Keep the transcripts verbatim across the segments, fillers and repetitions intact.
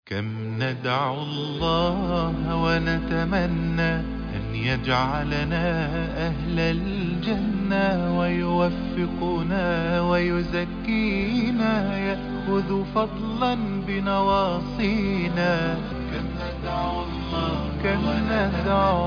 كم ندعو الله ونتمنى أن يجعلنا أهل الجنة ويوفقنا ويزكينا يأخذ فضلا بنواصينا. كم ندعو الله كم ندعو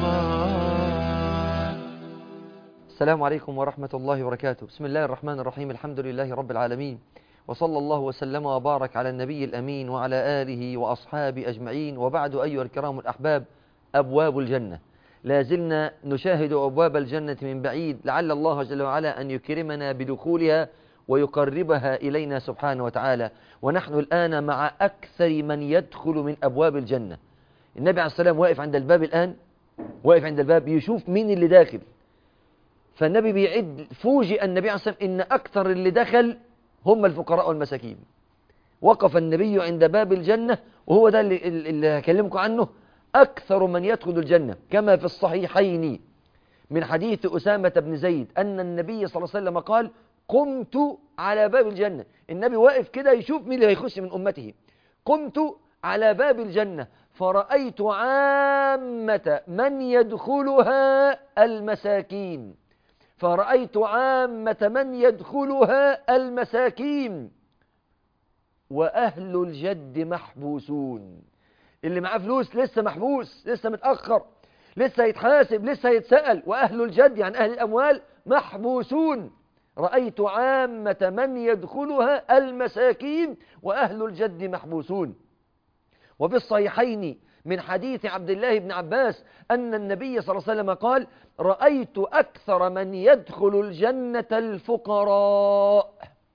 الله. السلام عليكم ورحمة الله وبركاته. بسم الله الرحمن الرحيم. الحمد لله رب العالمين، وصلى الله وسلم وبارك على النبي الأمين وعلى آله وأصحابه أجمعين، وبعد أيها الكرام الأحباب، أبواب الجنة لا زلنا نشاهد أبواب الجنة من بعيد، لعل الله جل وعلا أن يكرمنا بدخولها ويقربها إلينا سبحانه وتعالى. ونحن الآن مع أكثر من يدخل من أبواب الجنة. النبي عليه السلام واقف عند الباب الآن، واقف عند الباب يشوف مين اللي داخل، فالنبي بيعد. فوجئ النبي عليه السلام إن أكثر اللي دخل هم الفقراء والمساكين. وقف النبي عند باب الجنة، وهو ده اللي, اللي هكلمكم عنه. أكثر من يدخل الجنة كما في الصحيحين من حديث أسامة بن زيد أن النبي صلى الله عليه وسلم قال: قمت على باب الجنة. النبي واقف كده يشوف مين اللي هيخش من أمته. قمت على باب الجنة فرأيت عامة من يدخلها المساكين فرأيت عامة من يدخلها المساكين وأهل الجد محبوسون. اللي معاه فلوس لسه محبوس، لسه متأخر، لسه يتحاسب، لسه يتسأل. وأهل الجد يعني أهل الأموال محبوسون. رأيت عامة من يدخلها المساكين وأهل الجد محبوسون. وفي الصحيحين من حديث عبد الله بن عباس أن النبي صلى الله عليه وسلم قال: رأيت أكثر من يدخل الجنة الفقراء.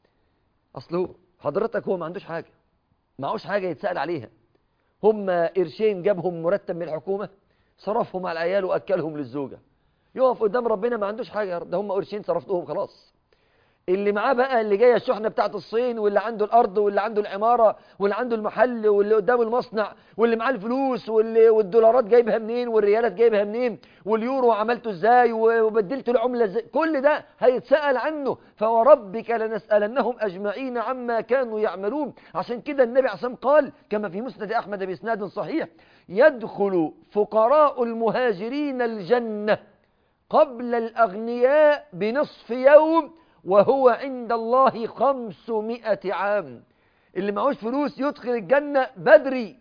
أصله حضرتك هو ما عندوش حاجة، معوش حاجة يتسأل عليها. هم قرشين جابهم مرتب من الحكومة، صرفهم على العيال وأكلهم للزوجة، يقف قدام ربنا ما عندوش حاجة. ده هم قرشين صرفتهم خلاص. اللي معاه بقى اللي جايه الشحنه بتاعت الصين، واللي عنده الارض، واللي عنده العماره، واللي عنده المحل، واللي قدامه المصنع، واللي معاه الفلوس، واللي والدولارات جايبها منين، والريالات جايبها منين، واليورو عملته ازاي، وبدلته العمله ازاي، كل ده هيتسال عنه. فوربك لنسالنهم اجمعين عما كانوا يعملون. عشان كده النبي عليه الصلاه والسلام قال كما في مسند احمد باسناد صحيح: يدخل فقراء المهاجرين الجنه قبل الاغنياء بنصف يوم وهو عند الله خمسمائة عام. اللي معهوش فلوس يدخل الجنة بدري،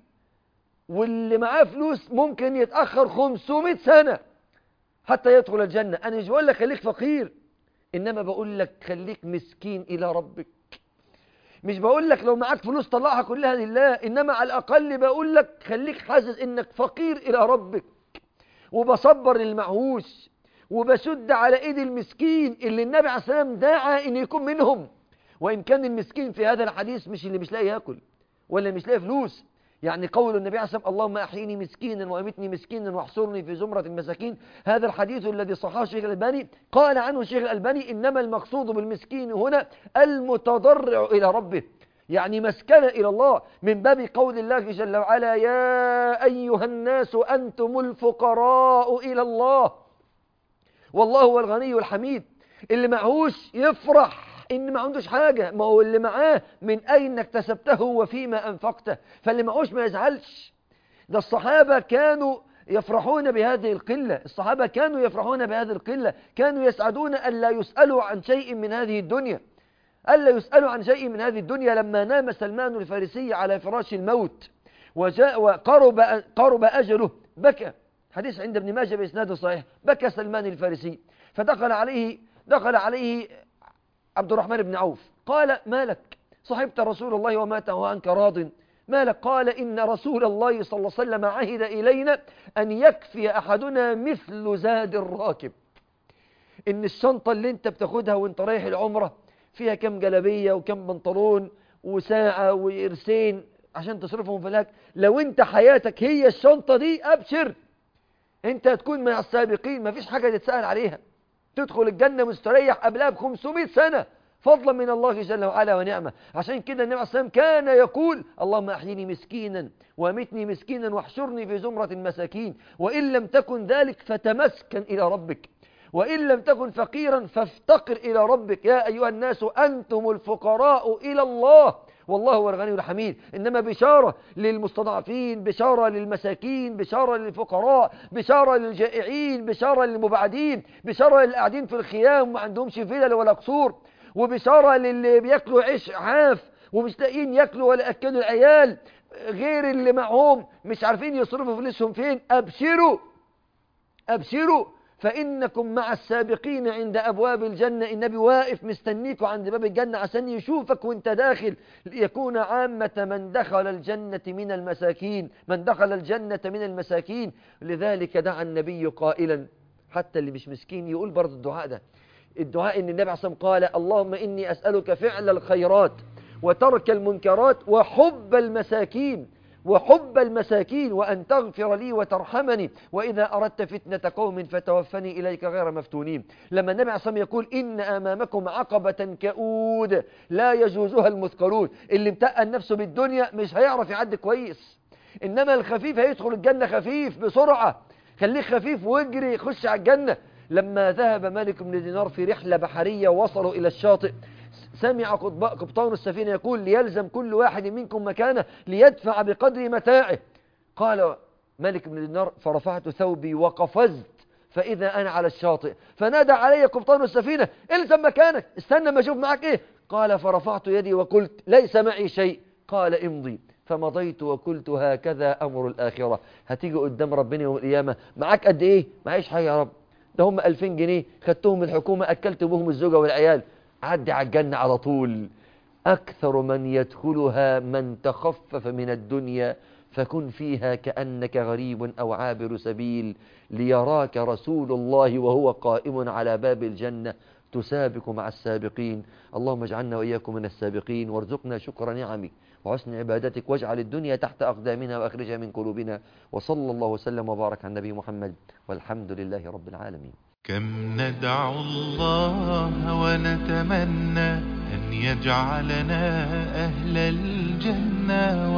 واللي معاه فلوس ممكن يتأخر خمسمائة سنة حتى يدخل الجنة. أنا مش بقول لك خليك فقير، إنما بقول لك خليك مسكين إلى ربك. مش بقول لك لو معاك فلوس طلعها كلها لله، إنما على الأقل بقول لك خليك حاسس إنك فقير إلى ربك، وبصبر المعهوش، وبشد على ايد المسكين اللي النبي عليه الصلاه والسلام دعا ان يكون منهم. وان كان المسكين في هذا الحديث مش اللي مش لاقي ياكل ولا مش لاقي فلوس. يعني قول النبي عليه الصلاه والسلام: اللهم احيني مسكينا وامتني مسكينا واحصرني في زمره المساكين. هذا الحديث الذي صححه الشيخ الألباني، قال عنه الشيخ الألباني: انما المقصود بالمسكين هنا المتضرع الى ربه، يعني مسكنه الى الله، من باب قول الله جل وعلا: يا ايها الناس انتم الفقراء الى الله والله هو الغني الحميد. اللي معهوش يفرح ان ما عندوش حاجة، ما هو اللي معاه من اين اكتسبته وفيما انفقته. فاللي معهوش ما يزعلش. ده الصحابة كانوا يفرحون بهذه القلة، الصحابة كانوا يفرحون بهذه القلة، كانوا يسعدون ألا يسألوا عن شيء من هذه الدنيا، ألا يسألوا عن شيء من هذه الدنيا. لما نام سلمان الفارسي على فراش الموت وجاء وقرب قرب أجله بكى. حديث عند ابن ماجه بإسناد صحيح. بكى سلمان الفارسي، فدخل عليه دخل عليه عبد الرحمن بن عوف، قال: ما لك؟ صحبت رسول الله ومات وأنت راض، ما لك؟ قال: إن رسول الله صلى الله عليه وسلم عهد إلينا أن يكفي أحدنا مثل زاد الراكب. إن الشنطة اللي انت بتاخدها وانت رايح العمرة فيها كم جلبية وكم بنطلون وساعة وإرسين عشان تصرفهم في الأكل، لو انت حياتك هي الشنطة دي أبشر، انت هتكون مع السابقين، ما فيش حاجة تتسأل عليها، تدخل الجنة مستريح قبلها ب خمسمائة سنة فضلا من الله جل وعلا ونعمة. عشان كده النبي عليه الصلاة والسلام كان يقول: اللهم احيني مسكينا وامتني مسكينا واحشرني في زمرة المساكين. وإن لم تكن ذلك فتمسكن إلى ربك، وإن لم تكن فقيرا فافتقر إلى ربك. يا أيها الناس أنتم الفقراء إلى الله والله هو الغني الحميد. إنما بشارة للمستضعفين، بشارة للمساكين، بشارة للفقراء، بشارة للجائعين، بشارة للمبعدين، بشارة للقاعدين في الخيام وما عندهمش فلل ولا قصور، وبشارة للي بياكلوا عيش عاف ومش لاقيين ياكلوا ولا ياكلوا العيال، غير اللي معهم مش عارفين يصرفوا فلوسهم فين. أبشروا أبشروا فإنكم مع السابقين عند أبواب الجنة. النبي واقف مستنيكوا عند باب الجنة عشان يشوفك وانت داخل، ليكون عامة من دخل الجنة من المساكين، من دخل الجنة من المساكين. لذلك دعا النبي قائلا، حتى اللي مش مسكين يقول برضه الدعاء ده، الدعاء ان النبي عليه الصلاة والسلام قال: اللهم إني أسألك فعل الخيرات وترك المنكرات وحب المساكين وحب المساكين وأن تغفر لي وترحمني وإذا أردت فتنة قوم فتوفني إليك غير مفتونين. لما النبي عليه الصلاة والسلام يقول: إن أمامكم عقبة كؤود لا يجوزها المثقلون، اللي متقل نفسه بالدنيا مش هيعرف يعد كويس، إنما الخفيف هيدخل الجنة خفيف بسرعة. خليك خفيف واجري خش على الجنة. لما ذهب مالك بن دينار في رحلة بحرية ووصلوا إلى الشاطئ، سمع قبطان السفينة يقول: ليلزم كل واحد منكم مكانه ليدفع بقدر متاعه. قال مالك بن دينار: فرفعت ثوبي وقفزت فإذا أنا على الشاطئ، فنادى علي قبطان السفينة: الزم مكانك، استنى ما أشوف معك إيه. قال: فرفعت يدي وقلت: ليس معي شيء. قال: امضي. فمضيت وقلت: هكذا أمر الآخرة. هتيجي قدام ربنا يوم القيامة معك قد إيه؟ معيش حاجة يا رب، ده هم ألفين جنيه خدتهم من الحكومة أكلت بهم الزوجة والعيال. عدي على الجنة على طول. أكثر من يدخلها من تخفف من الدنيا، فكن فيها كأنك غريب أو عابر سبيل، ليراك رسول الله وهو قائم على باب الجنة تسابق مع السابقين. اللهم اجعلنا وإياكم من السابقين، وارزقنا شكر نعمك وحسن عبادتك، واجعل الدنيا تحت أقدامنا وأخرجها من قلوبنا. وصلى الله وسلم وبارك على النبي محمد، والحمد لله رب العالمين. كم ندعو الله ونتمنى أن يجعلنا أهل الجنة،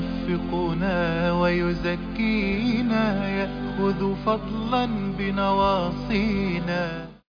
ويوفقنا ويزكينا، يأخذ فضلا بنواصينا.